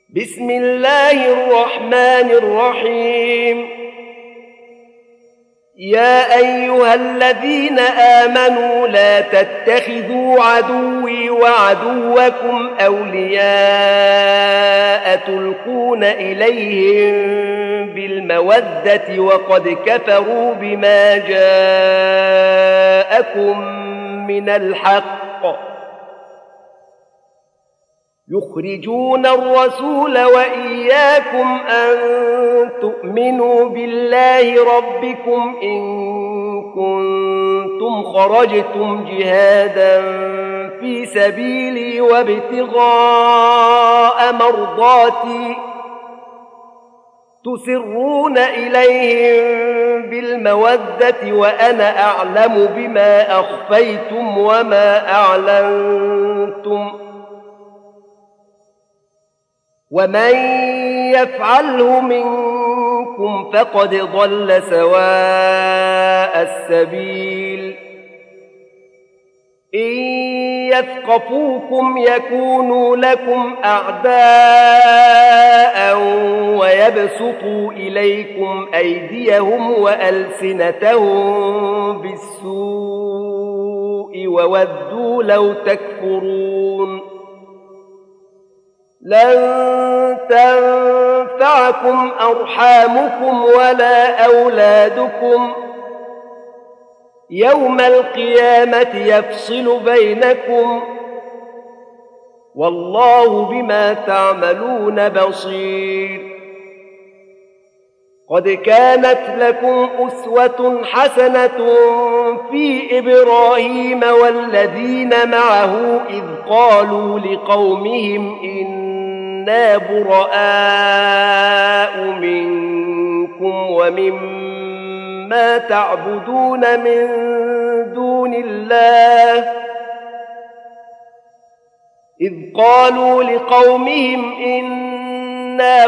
بسم الله الرحمن الرحيم. يا أيها الذين آمنوا لا تتخذوا عدوي وعدوكم أولياء تلقون إليهم بالمودة وقد كفروا بما جاءكم من الحق يخرجون الرسول وإياكم أن تؤمنوا بالله ربكم إن كنتم خرجتم جهادا في سبيلي وابتغاء مرضاتي تسرون إليهم بالمودة وأنا أعلم بما أخفيتم وما أعلنتم ومن يفعله منكم فقد ضل سواء السبيل. إن يثقفوكم يكونوا لكم أعداء ويبسطوا إليكم أيديهم وألسنتهم بالسوء وودوا لو تكفرون. لن تنفعكم أرحامكم ولا أولادكم يوم القيامة يفصل بينكم والله بما تعملون بصير. قد كانت لكم أسوة حسنة في إبراهيم والذين معه إذ قالوا لقومهم إنا براء منكم ومما تعبدون من دون الله إذ قالوا لقومهم إنا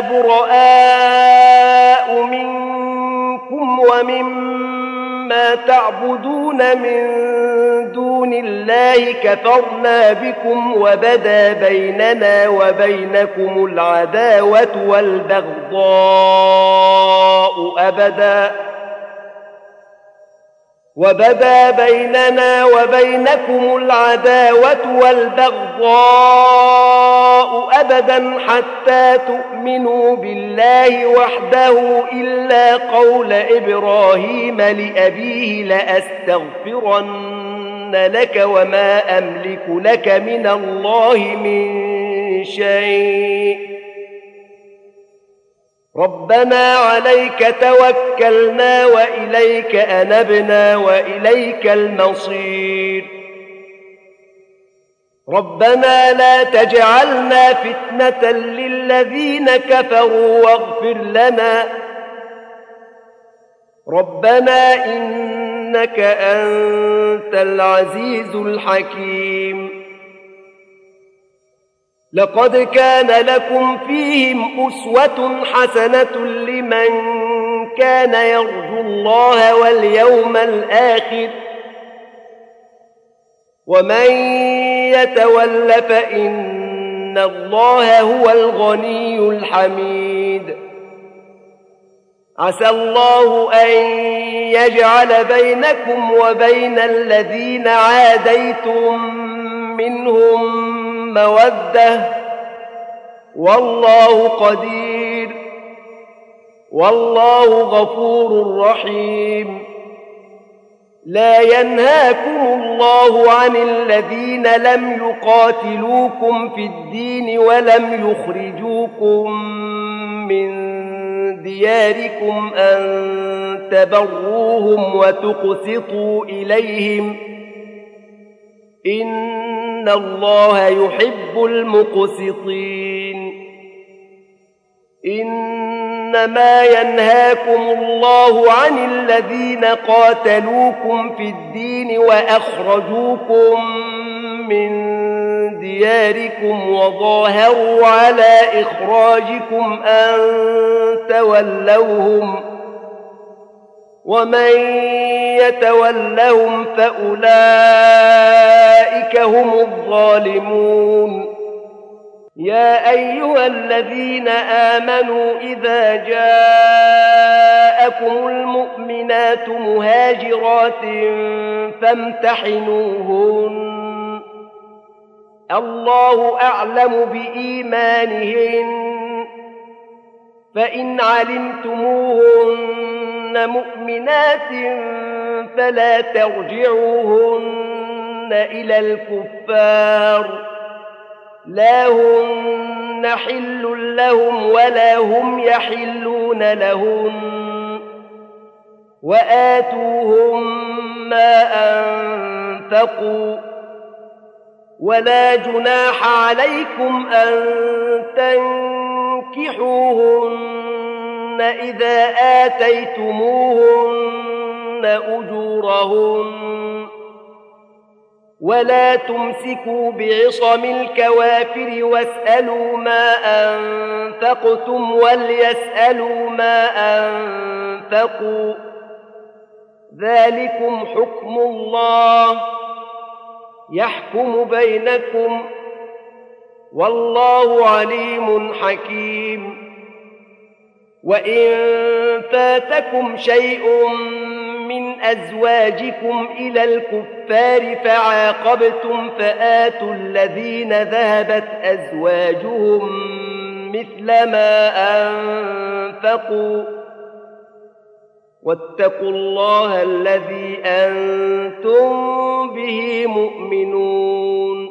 براء منكم ومما تعبدون من دون الله كفرنا بكم وبدا بيننا وبينكم العداوة والبغضاء أبدا حتى تؤمنوا بالله وحده إلا قول إبراهيم لأبيه لأستغفرن لك وما أملك لك من الله من شيء ربنا عليك توكلنا وإليك أنبنا وإليك المصير. ربنا لا تجعلنا فتنة للذين كفروا واغفر لنا ربنا إنك أنت العزيز الحكيم. لقد كان لكم فيهم أسوة حسنة لمن كان يرجو الله واليوم الآخر ومن يتول فإن الله هو الغني الحميد. عسى الله أن يجعل بينكم وبين الذين عاديتم منهم مودة والله قدير والله غفور رحيم. لا ينهاكم الله عن الذين لم يقاتلوكم في الدين ولم يخرجوكم من دياركم أن تبروهم وتقسطوا إليهم إن الله يحب المقسطين. إنما ينهاكم الله عن الذين قاتلوكم في الدين وأخرجوكم من دياركم وظاهروا على إخراجكم أن تولوهم ومن يتولهم فأولئك هم الظالمون. يا أيها الذين آمنوا إذا جاءكم المؤمنات مهاجرات فامتحنوهن الله أعلم بإيمانهن فإن علمتموهن مؤمنات فلا ترجعوهن إلى الكفار لا هن حل لهم ولا هم يحلون لهن وآتوهم ما أنفقوا ولا جناح عليكم أن تنكحوهن إذا آتيتموهن أجورهن ولا تمسكوا بعصم الكوافر واسألوا ما أنفقتم وليسألوا ما أنفقوا ذلكم حكم الله يحكم بينكم والله عليم حكيم وإن فاتكم شيء من أزواجكم إلى الكفار فعاقبتم فآتوا الذين ذهبت أزواجهم مثل ما أنفقوا واتقوا الله الذي أنتم به مؤمنون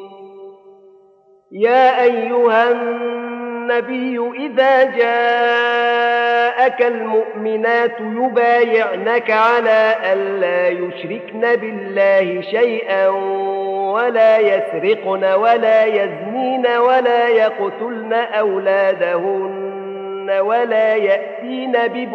يا أيها النبي إذا جاءك المؤمنات يبايعنك على ألا يشركن بالله شيئا ولا يسرقن ولا يزنين ولا يقتلن أولادهن ولا يأتين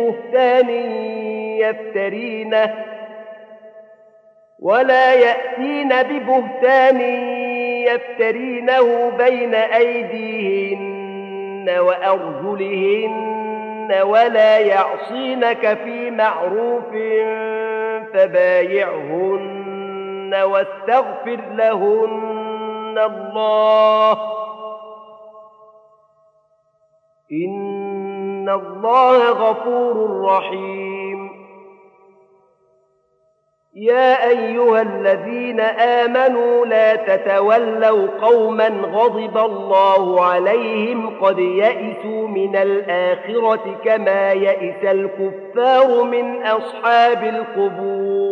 ببهتان يفترينه بين أيديهن وأرجلهن ولا يعصينك في معروف فبايعهن واستغفر لهن الله إن الله غفور رحيم يا أيها الذين آمنوا لا تتولوا قوما غضب الله عليهم قد يئسوا من الآخرة كما يئس الكفار من أصحاب القبور